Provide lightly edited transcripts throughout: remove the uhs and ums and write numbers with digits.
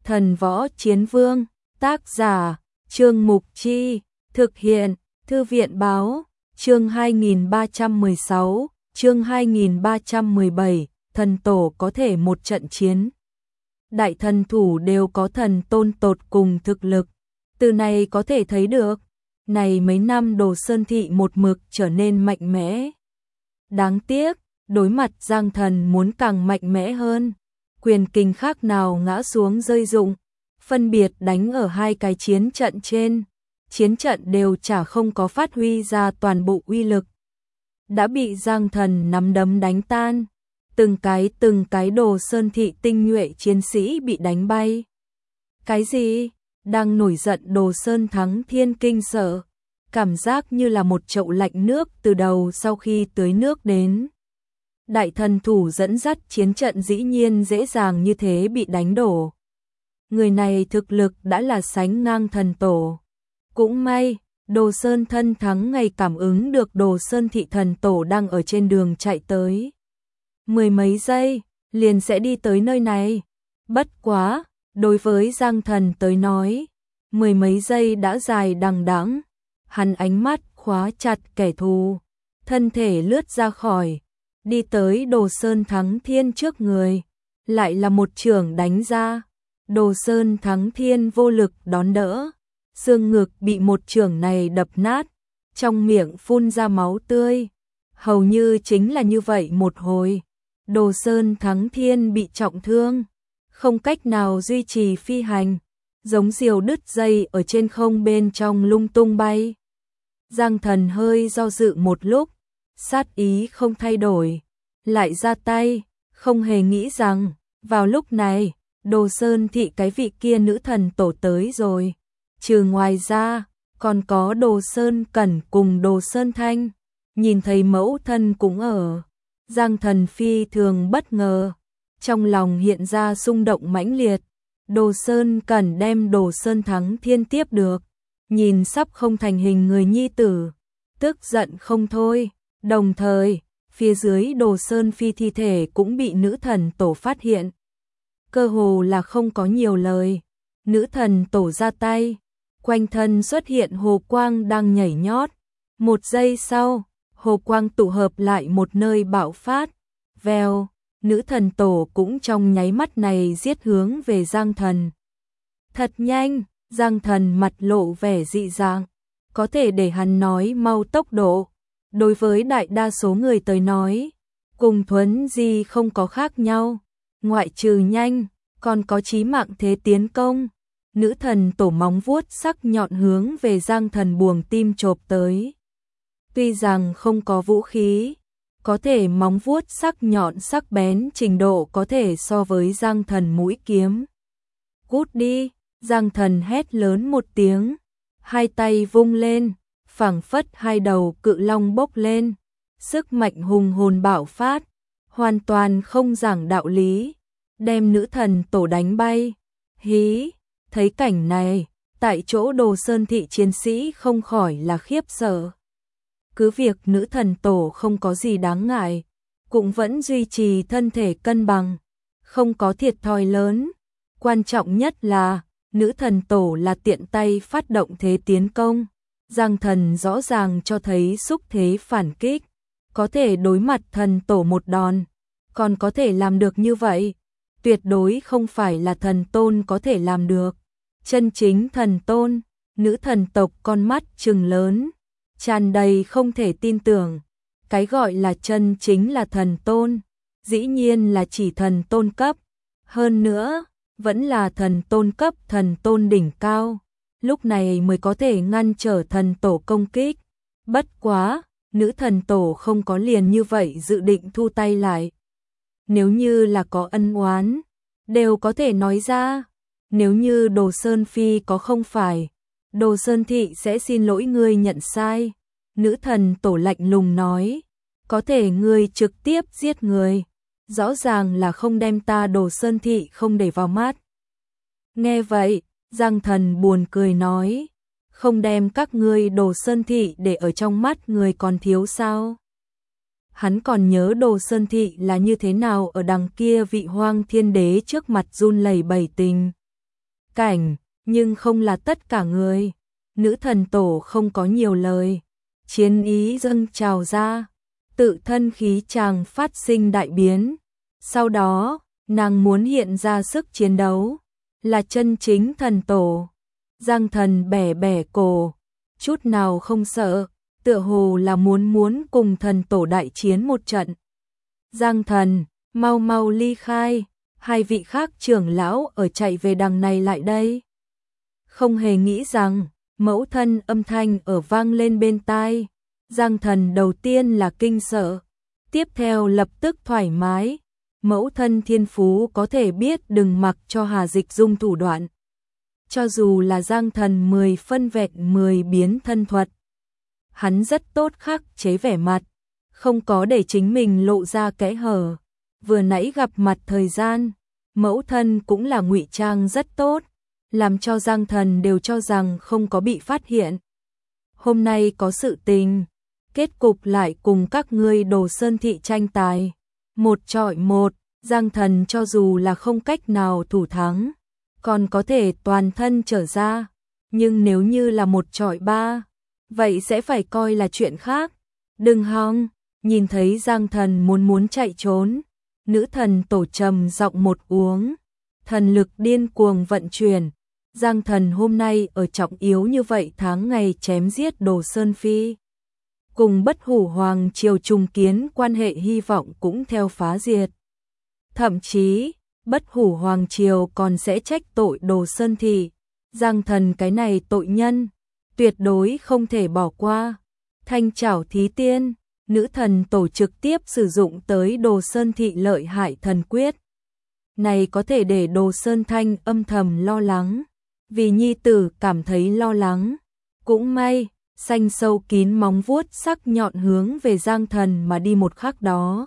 Thần Võ Chiến Vương, tác giả, Trương Mục Chi, thực hiện, Thư viện Báo, chương 2316, chương 2317, thần tổ có thể một trận chiến. Đại thần thủ đều có thần tôn tột cùng thực lực, từ này có thể thấy được, này mấy năm Đồ Sơn Thị một mực trở nên mạnh mẽ. Đáng tiếc, đối mặt Giang Thần muốn càng mạnh mẽ hơn, quyền kình khác nào ngã xuống rơi rụng, phân biệt đánh ở hai cái chiến trận trên, chiến trận đều chả không có phát huy ra toàn bộ uy lực. Đã bị Giang Thần nắm đấm đánh tan, từng cái Đồ Sơn Thị tinh nhuệ chiến sĩ bị đánh bay. Cái gì? Đang nổi giận Đồ Sơn Thắng Thiên kinh sợ, cảm giác như là một chậu lạnh nước từ đầu sau khi tưới nước đến. Đại thần thủ dẫn dắt chiến trận dĩ nhiên dễ dàng như thế bị đánh đổ. Người này thực lực đã là sánh ngang thần tổ. Cũng may, Đồ Sơn Thân Thắng ngày cảm ứng được Đồ Sơn Thị thần tổ đang ở trên đường chạy tới. Mười mấy giây, liền sẽ đi tới nơi này. Bất quá, đối với Giang Thần tới nói, mười mấy giây đã dài đằng đẵng. Hắn ánh mắt khóa chặt kẻ thù, thân thể lướt ra khỏi, đi tới Đồ Sơn Thắng Thiên trước người, lại là một chưởng đánh ra. Đồ Sơn Thắng Thiên vô lực đón đỡ, xương ngực bị một chưởng này đập nát, trong miệng phun ra máu tươi. Hầu như chính là như vậy một hồi, Đồ Sơn Thắng Thiên bị trọng thương, không cách nào duy trì phi hành, giống diều đứt dây ở trên không bên trong lung tung bay. Giang Thần hơi do dự một lúc, sát ý không thay đổi, lại ra tay, không hề nghĩ rằng, vào lúc này, Đồ Sơn Thị cái vị kia nữ thần tổ tới rồi. Trừ ngoài ra, còn có Đồ Sơn Cẩn cùng Đồ Sơn Thanh, nhìn thấy mẫu thân cũng ở. Giang Thần phi thường bất ngờ, trong lòng hiện ra xung động mãnh liệt. Đồ Sơn Cẩn đem Đồ Sơn Thắng Thiên tiếp được, nhìn sắp không thành hình người nhi tử, tức giận không thôi. Đồng thời, phía dưới Đồ Sơn Phi thi thể cũng bị nữ thần tổ phát hiện. Cơ hồ là không có nhiều lời, nữ thần tổ ra tay, quanh thân xuất hiện hồ quang đang nhảy nhót. Một giây sau, hồ quang tụ hợp lại một nơi bạo phát. Vèo, nữ thần tổ cũng trong nháy mắt này giết hướng về Giang Thần. Thật nhanh, Giang Thần mặt lộ vẻ dị dạng, có thể để hắn nói mau tốc độ. Đối với đại đa số người tới nói, cùng Thuấn Di không có khác nhau, ngoại trừ nhanh, còn có chí mạng thế tiến công. Nữ thần tổ móng vuốt sắc nhọn hướng về Giang Thần buồng tim chộp tới. Tuy rằng không có vũ khí, có thể móng vuốt sắc nhọn sắc bén trình độ có thể so với Giang Thần mũi kiếm. Cút đi, Giang Thần hét lớn một tiếng, hai tay vung lên, phảng phất hai đầu cự long bốc lên, sức mạnh hùng hồn bạo phát, hoàn toàn không giảng đạo lý, đem nữ thần tổ đánh bay. Hí, thấy cảnh này, tại chỗ Đồ Sơn Thị chiến sĩ không khỏi là khiếp sợ. Cứ việc nữ thần tổ không có gì đáng ngại, cũng vẫn duy trì thân thể cân bằng, không có thiệt thòi lớn. Quan trọng nhất là, nữ thần tổ là tiện tay phát động thế tiến công. Giang Thần rõ ràng cho thấy xúc thế phản kích, có thể đối mặt thần tổ một đòn, còn có thể làm được như vậy, tuyệt đối không phải là thần tôn có thể làm được. Chân chính thần tôn, nữ thần tộc con mắt trừng lớn, tràn đầy không thể tin tưởng. Cái gọi là chân chính là thần tôn, dĩ nhiên là chỉ thần tôn cấp, hơn nữa, vẫn là thần tôn cấp, thần tôn đỉnh cao. Lúc này mới có thể ngăn trở thần tổ công kích. Bất quá, nữ thần tổ không có liền như vậy dự định thu tay lại. Nếu như là có ân oán, đều có thể nói ra. Nếu như Đồ Sơn Phi có không phải, Đồ Sơn Thị sẽ xin lỗi ngươi nhận sai. Nữ thần tổ lạnh lùng nói, có thể ngươi trực tiếp giết người, rõ ràng là không đem ta Đồ Sơn Thị không để vào mắt. Nghe vậy, Giang Thần buồn cười nói, không đem các ngươi Đồ Sơn Thị để ở trong mắt người còn thiếu sao? Hắn còn nhớ Đồ Sơn Thị là như thế nào ở đằng kia vị Hoang Thiên Đế trước mặt run lẩy bẩy tình. cảnh, nhưng không là tất cả người. Nữ thần tổ không có nhiều lời, chiến ý dâng trào ra, tự thân khí chàng phát sinh đại biến. Sau đó, nàng muốn hiện ra sức chiến đấu, là chân chính thần tổ. Giang Thần bẻ bẻ cổ, chút nào không sợ, tựa hồ là muốn cùng thần tổ đại chiến một trận. Giang Thần, mau mau ly khai, hai vị khác trưởng lão ở chạy về đằng này lại đây. Không hề nghĩ rằng, mẫu thân âm thanh ở vang lên bên tai. Giang Thần đầu tiên là kinh sợ, tiếp theo lập tức thoải mái. Mẫu thân thiên phú có thể biết đừng mặc cho Hà Dịch Dung thủ đoạn. Cho dù là Giang Thần 10 phân vẹn 10 biến thân thuật, hắn rất tốt khắc chế vẻ mặt, không có để chính mình lộ ra kẽ hở. Vừa nãy gặp mặt thời gian, mẫu thân cũng là ngụy trang rất tốt, làm cho Giang Thần đều cho rằng không có bị phát hiện. Hôm nay có sự tình, kết cục lại cùng các ngươi Đồ Sơn thị tranh tài. Một chọi một, Giang Thần cho dù là không cách nào thủ thắng, còn có thể toàn thân trở ra, nhưng nếu như là một chọi ba, vậy sẽ phải coi là chuyện khác. Đừng hòng, nhìn thấy Giang Thần muốn chạy trốn, nữ thần tổ trầm giọng một uống, thần lực điên cuồng vận chuyển. Giang Thần hôm nay ở trọng yếu như vậy tháng ngày chém giết Đồ Sơn Phi, cùng Bất Hủ Hoàng triều trùng kiến quan hệ hy vọng cũng theo phá diệt. Thậm chí, Bất Hủ Hoàng triều còn sẽ trách tội Đồ Sơn thị. Giang Thần cái này tội nhân, tuyệt đối không thể bỏ qua. Thanh Trảo Thí Tiên, nữ thần tổ trực tiếp sử dụng tới Đồ Sơn thị lợi hại thần quyết. Này có thể để Đồ Sơn Thanh âm thầm lo lắng, vì nhi tử cảm thấy lo lắng. Cũng may, xanh sâu kín móng vuốt sắc nhọn hướng về Giang Thần mà đi một khắc đó.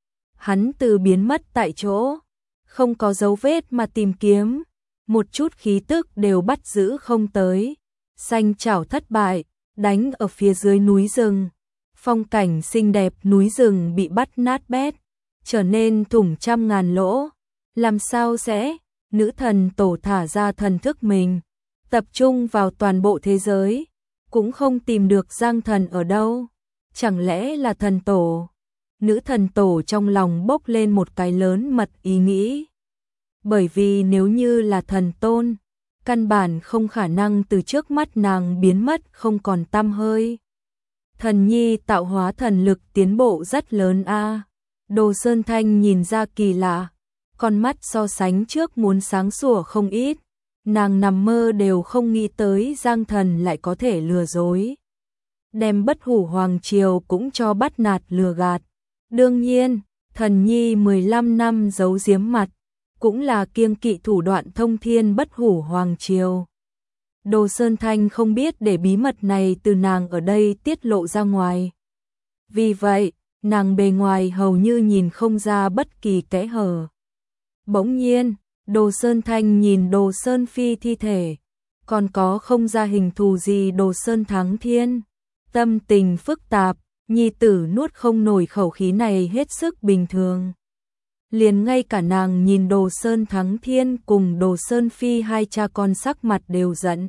Hắn từ biến mất tại chỗ, không có dấu vết mà tìm kiếm, một chút khí tức đều bắt giữ không tới. Xanh chảo thất bại, đánh ở phía dưới núi rừng. Phong cảnh xinh đẹp núi rừng bị bắt nát bét, trở nên thủng trăm ngàn lỗ. Làm sao sẽ? Nữ thần tổ thả ra thần thức mình, tập trung vào toàn bộ thế giới, cũng không tìm được Giang Thần ở đâu. Chẳng lẽ là thần tổ? Nữ thần tổ trong lòng bốc lên một cái lớn mật ý nghĩ. Bởi vì nếu như là thần tôn, căn bản không khả năng từ trước mắt nàng biến mất không còn tăm hơi. Thần nhi tạo hóa thần lực tiến bộ rất lớn a. Đồ Sơn Thanh nhìn ra kỳ lạ, con mắt so sánh trước muốn sáng sủa không ít. Nàng nằm mơ đều không nghĩ tới Giang Thần lại có thể lừa dối, đem Bất Hủ Hoàng triều cũng cho bắt nạt lừa gạt. Đương nhiên, thần nhi 15 năm giấu giếm mặt, cũng là kiêng kỵ thủ đoạn thông thiên Bất Hủ Hoàng triều. Đồ Sơn Thanh không biết để bí mật này từ nàng ở đây tiết lộ ra ngoài. Vì vậy, nàng bề ngoài hầu như nhìn không ra bất kỳ kẽ hở. Bỗng nhiên, Đồ Sơn Thanh nhìn Đồ Sơn Phi thi thể, còn có không ra hình thù gì Đồ Sơn Thắng Thiên. Tâm tình phức tạp, nhi tử nuốt không nổi khẩu khí này hết sức bình thường. Liền ngay cả nàng nhìn Đồ Sơn Thắng Thiên cùng Đồ Sơn Phi hai cha con sắc mặt đều giận.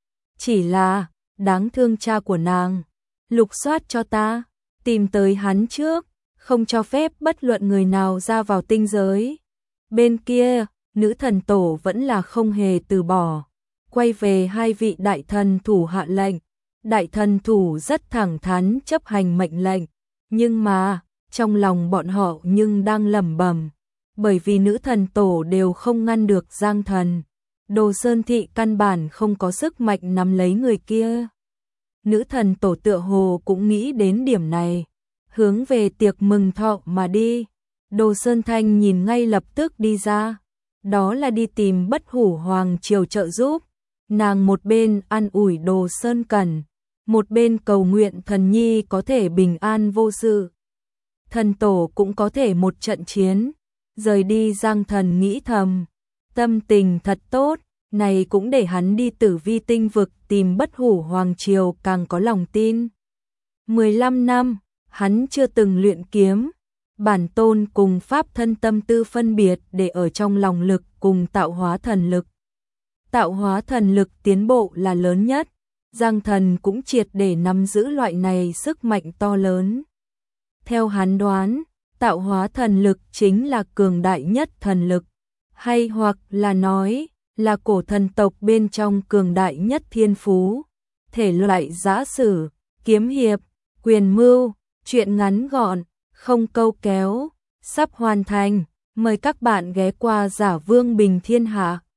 Chỉ là, đáng thương cha của nàng, lục soát cho ta, tìm tới hắn trước, không cho phép bất luận người nào ra vào tinh giới. Bên kia, nữ thần tổ vẫn là không hề từ bỏ, quay về hai vị đại thần thủ hạ lệnh. Đại thần thủ rất thẳng thắn chấp hành mệnh lệnh, nhưng mà, trong lòng bọn họ nhưng đang lẩm bẩm, bởi vì nữ thần tổ đều không ngăn được Giang Thần. Đồ Sơn thị căn bản không có sức mạnh nắm lấy người kia. Nữ thần tổ tựa hồ cũng nghĩ đến điểm này, hướng về tiệc mừng thọ mà đi. Đồ Sơn Thanh nhìn ngay lập tức đi ra, đó là đi tìm Bất Hủ Hoàng triều trợ giúp. Nàng một bên an ủi Đồ Sơn Cẩn, một bên cầu nguyện thần nhi có thể bình an vô sự. Thần tổ cũng có thể một trận chiến. Rời đi Giang Thần nghĩ thầm, tâm tình thật tốt, này cũng để hắn đi Tử Vi tinh vực tìm Bất Hủ Hoàng triều càng có lòng tin. 15 năm, hắn chưa từng luyện kiếm, bản tôn cùng pháp thân tâm tư phân biệt để ở trong lòng lực cùng tạo hóa thần lực. tạo hóa thần lực tiến bộ là lớn nhất. Giang Thần cũng triệt để nắm giữ loại này sức mạnh to lớn. Theo hắn đoán, tạo hóa thần lực chính là cường đại nhất thần lực, hay hoặc là nói là cổ thần tộc bên trong cường đại nhất thiên phú. Thể loại giã sử, kiếm hiệp, quyền mưu, truyện ngắn gọn, không câu kéo, sắp hoàn thành. Mời các bạn ghé qua Giả Vương Bình Thiên Hạ.